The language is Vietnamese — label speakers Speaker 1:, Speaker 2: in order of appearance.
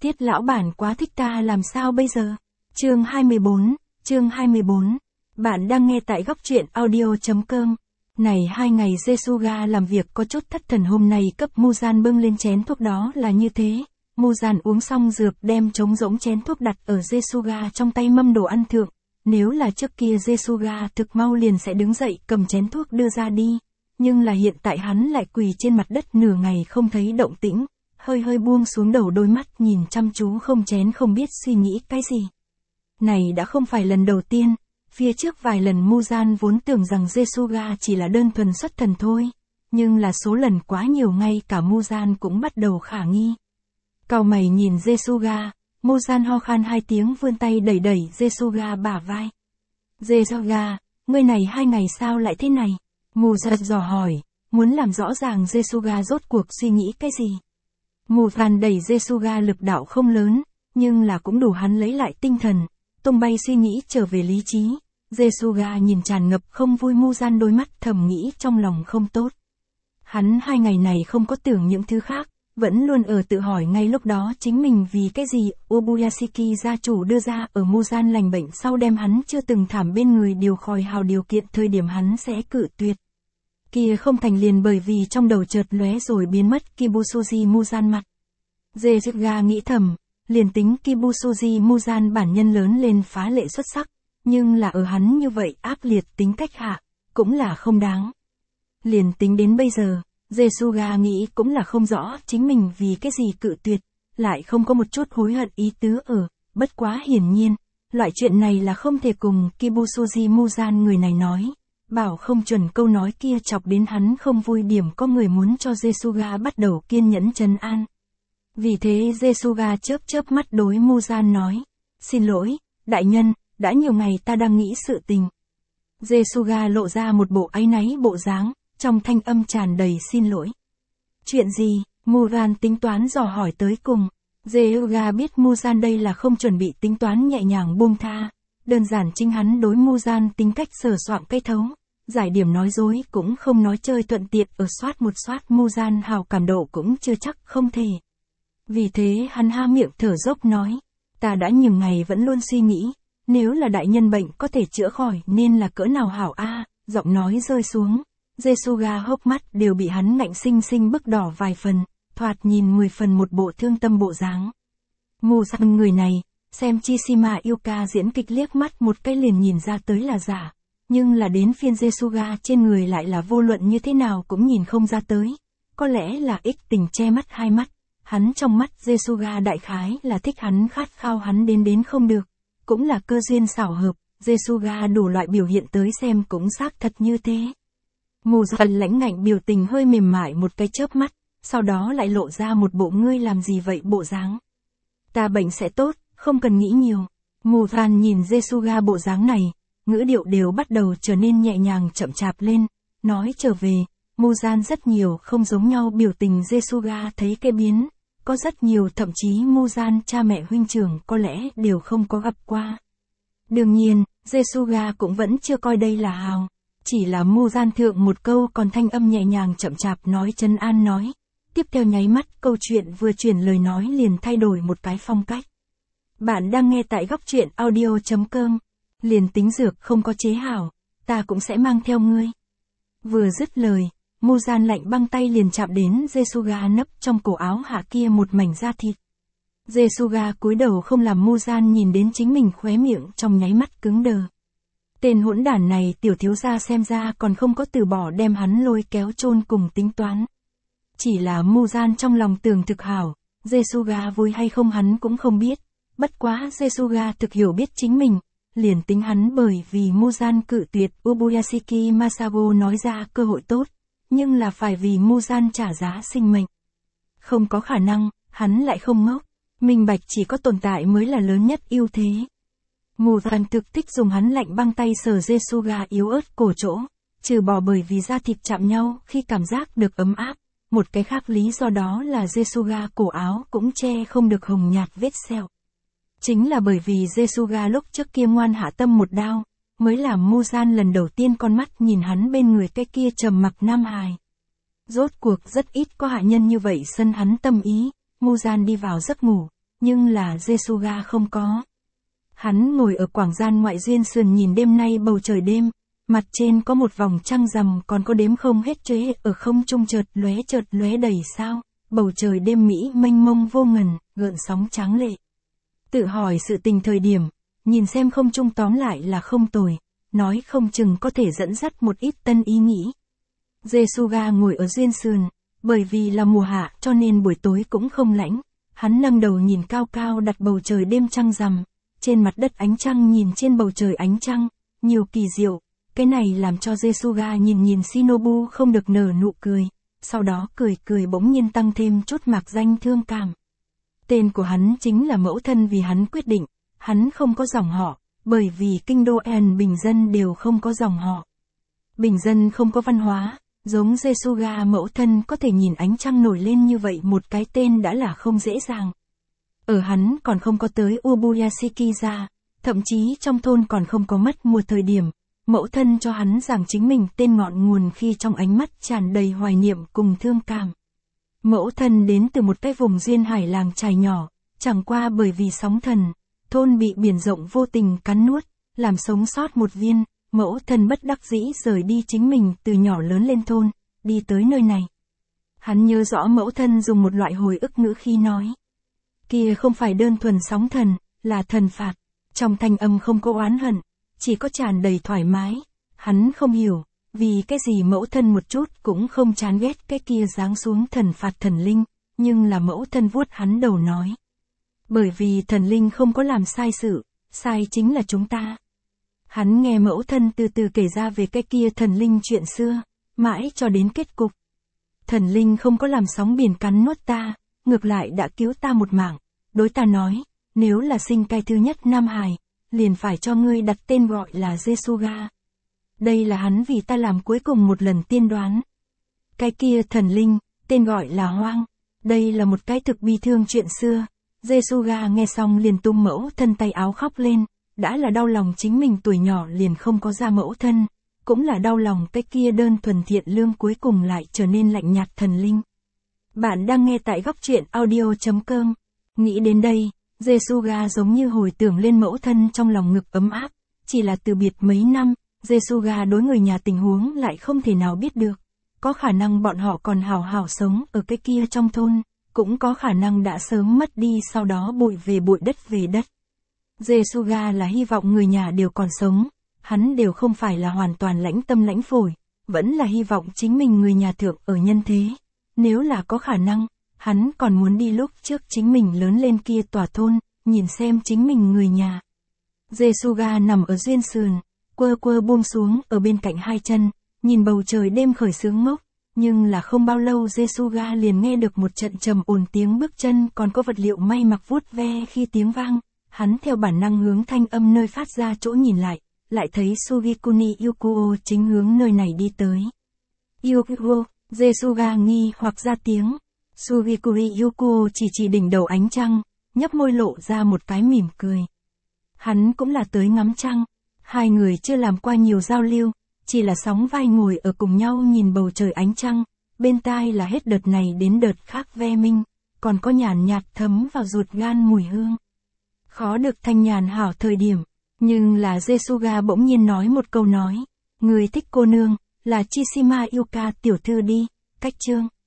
Speaker 1: Tiết lão bản quá thích ta làm sao bây giờ? Chương 24. Bạn đang nghe tại góc truyện audio.com. Này 2 ngày Jesuga làm việc có chút thất thần, hôm nay cấp Muzan bưng lên chén thuốc đó là như thế. Muzan uống xong dược đem trống rỗng chén thuốc đặt ở Jesuga trong tay mâm đồ ăn thượng. Nếu là trước kia Jesuga thực mau liền sẽ đứng dậy cầm chén thuốc đưa ra đi. Nhưng là hiện tại hắn lại quỳ trên mặt đất nửa ngày không thấy động tĩnh. Hơi buông xuống đầu, đôi mắt nhìn chăm chú không chén, không biết suy nghĩ cái gì. Này đã không phải lần đầu tiên, phía trước vài lần Muzan vốn tưởng rằng Jesuga chỉ là đơn thuần xuất thần thôi, nhưng là số lần quá nhiều ngay cả Muzan cũng bắt đầu khả nghi. Cau mày nhìn Jesuga, Muzan ho khan 2 tiếng, vươn tay đẩy Jesuga bả vai. Jesuga, ngươi này 2 ngày sao lại thế này? Muzan dò hỏi, muốn làm rõ ràng Jesuga rốt cuộc suy nghĩ cái gì. Muzan đẩy Jesuga lực đạo không lớn, nhưng là cũng đủ hắn lấy lại tinh thần, tung bay suy nghĩ trở về lý trí. Jesuga nhìn tràn ngập không vui Muzan, đôi mắt thầm nghĩ trong lòng không tốt. Hắn 2 ngày này không có tưởng những thứ khác, vẫn luôn ở tự hỏi ngay lúc đó chính mình vì cái gì Obuyashiki gia chủ đưa ra ở Muzan lành bệnh sau đem hắn chưa từng thảm bên người điều khỏi hào điều kiện thời điểm hắn sẽ cự tuyệt. Kia không thành liền bởi vì trong đầu chợt lóe rồi biến mất Kibusuji Muzan mặt. Jesuga nghĩ thầm, liền tính Kibusuji Muzan bản nhân lớn lên phá lệ xuất sắc, nhưng là ở hắn như vậy ác liệt tính cách hạ, cũng là không đáng. Liền tính đến bây giờ, Jesuga nghĩ cũng là không rõ chính mình vì cái gì cự tuyệt, lại không có một chút hối hận ý tứ ở, bất quá hiển nhiên, loại chuyện này là không thể cùng Kibusuji Muzan người này nói. Bảo không chuẩn câu nói kia chọc đến hắn không vui điểm, có người muốn cho Jesuga bắt đầu kiên nhẫn trấn an. Vì thế Jesuga chớp mắt đối Muzan nói, xin lỗi, đại nhân, đã nhiều ngày ta đang nghĩ sự tình. Jesuga lộ ra một bộ áy náy bộ dáng, trong thanh âm tràn đầy xin lỗi. Chuyện gì? Muzan tính toán dò hỏi tới cùng. Jesuga biết Muzan đây là không chuẩn bị tính toán nhẹ nhàng buông tha. Đơn giản chính hắn đối Muzan tính cách sờ soạng cây thấu. Giải điểm nói dối cũng không nói chơi thuận tiện, ở soát một soát Muzan hào cảm độ cũng chưa chắc không thể. Vì thế hắn há miệng thở dốc nói, ta đã nhiều ngày vẫn luôn suy nghĩ, nếu là đại nhân bệnh có thể chữa khỏi nên là cỡ nào hảo a. Giọng nói rơi xuống, Jesuga hốc mắt đều bị hắn ngạnh sinh bức đỏ vài phần, thoạt nhìn 10 phần một bộ thương tâm bộ dáng. Muzan người này, xem Chishima Yuka diễn kịch liếc mắt một cái liền nhìn ra tới là giả. Nhưng là đến phiên Jesuga trên người lại là vô luận như thế nào cũng nhìn không ra tới. Có lẽ là ích tình che mắt hai mắt. Hắn trong mắt Jesuga đại khái là thích hắn, khát khao hắn đến không được. Cũng là cơ duyên xảo hợp, Jesuga đủ loại biểu hiện tới xem cũng xác thật như thế. Muzan lãnh ngạnh biểu tình hơi mềm mại một cái chớp mắt, sau đó lại lộ ra một bộ ngươi làm gì vậy bộ dáng. Ta bệnh sẽ tốt, không cần nghĩ nhiều. Muzan nhìn Jesuga bộ dáng này, ngữ điệu đều bắt đầu trở nên nhẹ nhàng chậm chạp lên, nói trở về, Muzan rất nhiều không giống nhau biểu tình Jesuga thấy cái biến, có rất nhiều thậm chí Muzan cha mẹ huynh trưởng có lẽ đều không có gặp qua. Đương nhiên, Jesuga cũng vẫn chưa coi đây là hào, chỉ là Muzan thượng một câu còn thanh âm nhẹ nhàng chậm chạp nói trấn an nói, tiếp theo nháy mắt câu chuyện vừa chuyển lời nói liền thay đổi một cái phong cách. Bạn đang nghe tại góc truyện audio.com. Liền tính dược không có chế hảo, ta cũng sẽ mang theo ngươi. Vừa dứt lời, Muzan lạnh băng tay liền chạm đến Jesuga nấp trong cổ áo hạ kia một mảnh da thịt. Jesuga cúi đầu không làm Muzan nhìn đến chính mình, khóe miệng trong nháy mắt cứng đờ. Tên hỗn đản này tiểu thiếu gia xem ra còn không có từ bỏ đem hắn lôi kéo chôn cùng tính toán. Chỉ là Muzan trong lòng tưởng thực hảo, Jesuga vui hay không hắn cũng không biết. Bất quá Jesuga thực hiểu biết chính mình. Liền tính hắn bởi vì Muzan cự tuyệt Obuyashiki Masago nói ra cơ hội tốt, nhưng là phải vì Muzan trả giá sinh mệnh. Không có khả năng, hắn lại không ngốc, minh bạch chỉ có tồn tại mới là lớn nhất ưu thế. Muzan thực thích dùng hắn lạnh băng tay sờ Jesuga yếu ớt cổ chỗ, trừ bỏ bởi vì da thịt chạm nhau khi cảm giác được ấm áp, một cái khác lý do đó là Jesuga cổ áo cũng che không được hồng nhạt vết sẹo. Chính là bởi vì Jesuga lúc trước kia ngoan hạ tâm một đao, mới làm Muzan lần đầu tiên con mắt nhìn hắn bên người cái kia trầm mặc nam hài. Rốt cuộc rất ít có hạ nhân như vậy sân hắn tâm ý, Muzan đi vào giấc ngủ, nhưng là Jesuga không có. Hắn ngồi ở quảng gian ngoại duyên sườn nhìn đêm nay bầu trời đêm, mặt trên có một vòng trăng rằm còn có đếm không hết chuế ở không trung chợt lóe đầy sao, bầu trời đêm Mỹ mênh mông vô ngần, gợn sóng tráng lệ. Tự hỏi sự tình thời điểm, nhìn xem không trung tóm lại là không tồi, nói không chừng có thể dẫn dắt một ít tân ý nghĩ. Jesuga ngồi ở duyên sườn, bởi vì là mùa hạ cho nên buổi tối cũng không lạnh, hắn nâng đầu nhìn cao cao đặt bầu trời đêm trăng rằm, trên mặt đất ánh trăng nhìn trên bầu trời ánh trăng, nhiều kỳ diệu, cái này làm cho Jesuga nhìn Shinobu không được nở nụ cười, sau đó cười bỗng nhiên tăng thêm chút mạc danh thương cảm. Tên của hắn chính là mẫu thân vì hắn quyết định, hắn không có dòng họ, bởi vì kinh đô bình dân đều không có dòng họ. Bình dân không có văn hóa, giống Jesuga mẫu thân có thể nhìn ánh trăng nổi lên như vậy một cái tên đã là không dễ dàng. Ở hắn còn không có tới Ubuyashikiza, thậm chí trong thôn còn không có mất mùa thời điểm, mẫu thân cho hắn giảng chính mình tên ngọn nguồn khi trong ánh mắt tràn đầy hoài niệm cùng thương cảm. Mẫu thân đến từ một cái vùng duyên hải làng trài nhỏ, chẳng qua bởi vì sóng thần, thôn bị biển rộng vô tình cắn nuốt, làm sống sót một viên, mẫu thân bất đắc dĩ rời đi chính mình từ nhỏ lớn lên thôn, đi tới nơi này. Hắn nhớ rõ mẫu thân dùng một loại hồi ức ngữ khi nói. Kia không phải đơn thuần sóng thần, là thần phạt, trong thanh âm không có oán hận, chỉ có tràn đầy thoải mái, hắn không hiểu, vì cái gì mẫu thân một chút cũng không chán ghét cái kia giáng xuống thần phạt thần linh, nhưng là mẫu thân vuốt hắn đầu nói. Bởi vì thần linh không có làm sai sự, sai chính là chúng ta. Hắn nghe mẫu thân từ từ kể ra về cái kia thần linh chuyện xưa, mãi cho đến kết cục. Thần linh không có làm sóng biển cắn nuốt ta, ngược lại đã cứu ta một mạng, đối ta nói, nếu là sinh cái thứ nhất Nam Hải, liền phải cho ngươi đặt tên gọi là Jesuga. Đây là hắn vì ta làm cuối cùng một lần tiên đoán. Cái kia thần linh, tên gọi là Hoang. Đây là một cái thực bi thương chuyện xưa. Jesuga nghe xong liền tung mẫu thân tay áo khóc lên, đã là đau lòng chính mình tuổi nhỏ liền không có ra mẫu thân, cũng là đau lòng cái kia đơn thuần thiện lương cuối cùng lại trở nên lạnh nhạt thần linh. Bạn đang nghe tại góc truyện audio.com. Nghĩ đến đây, Jesuga giống như hồi tưởng lên mẫu thân trong lòng ngực ấm áp, chỉ là từ biệt mấy năm, Jesuga đối người nhà tình huống lại không thể nào biết được. Có khả năng bọn họ còn hào hào sống ở cái kia trong thôn, cũng có khả năng đã sớm mất đi sau đó bụi về bụi đất về đất. Jesuga là hy vọng người nhà đều còn sống, hắn đều không phải là hoàn toàn lãnh tâm lãnh phổi, vẫn là hy vọng chính mình người nhà thượng ở nhân thế. Nếu là có khả năng, hắn còn muốn đi lúc trước chính mình lớn lên kia tòa thôn, nhìn xem chính mình người nhà. Jesuga nằm ở duyên sườn, quơ buông xuống ở bên cạnh hai chân, nhìn bầu trời đêm khởi sướng ngốc, nhưng là không bao lâu Jesuga liền nghe được một trận trầm ổn tiếng bước chân còn có vật liệu may mặc vuốt ve khi tiếng vang, hắn theo bản năng hướng thanh âm nơi phát ra chỗ nhìn lại thấy Sugikuni Yukuo chính hướng nơi này đi tới. Yukuo, Jesuga nghi hoặc ra tiếng. Sugikuri Yukuo chỉ đỉnh đầu ánh trăng, nhấp môi lộ ra một cái mỉm cười. Hắn cũng là tới ngắm trăng, hai người chưa làm qua nhiều giao lưu, chỉ là sóng vai ngồi ở cùng nhau nhìn bầu trời ánh trăng, bên tai là hết đợt này đến đợt khác ve minh, còn có nhàn nhạt thấm vào ruột gan mùi hương. Khó được thanh nhàn hảo thời điểm, nhưng là Jesuga bỗng nhiên nói một câu nói, người thích cô nương, là Chishima Yuka tiểu thư đi, cách chương.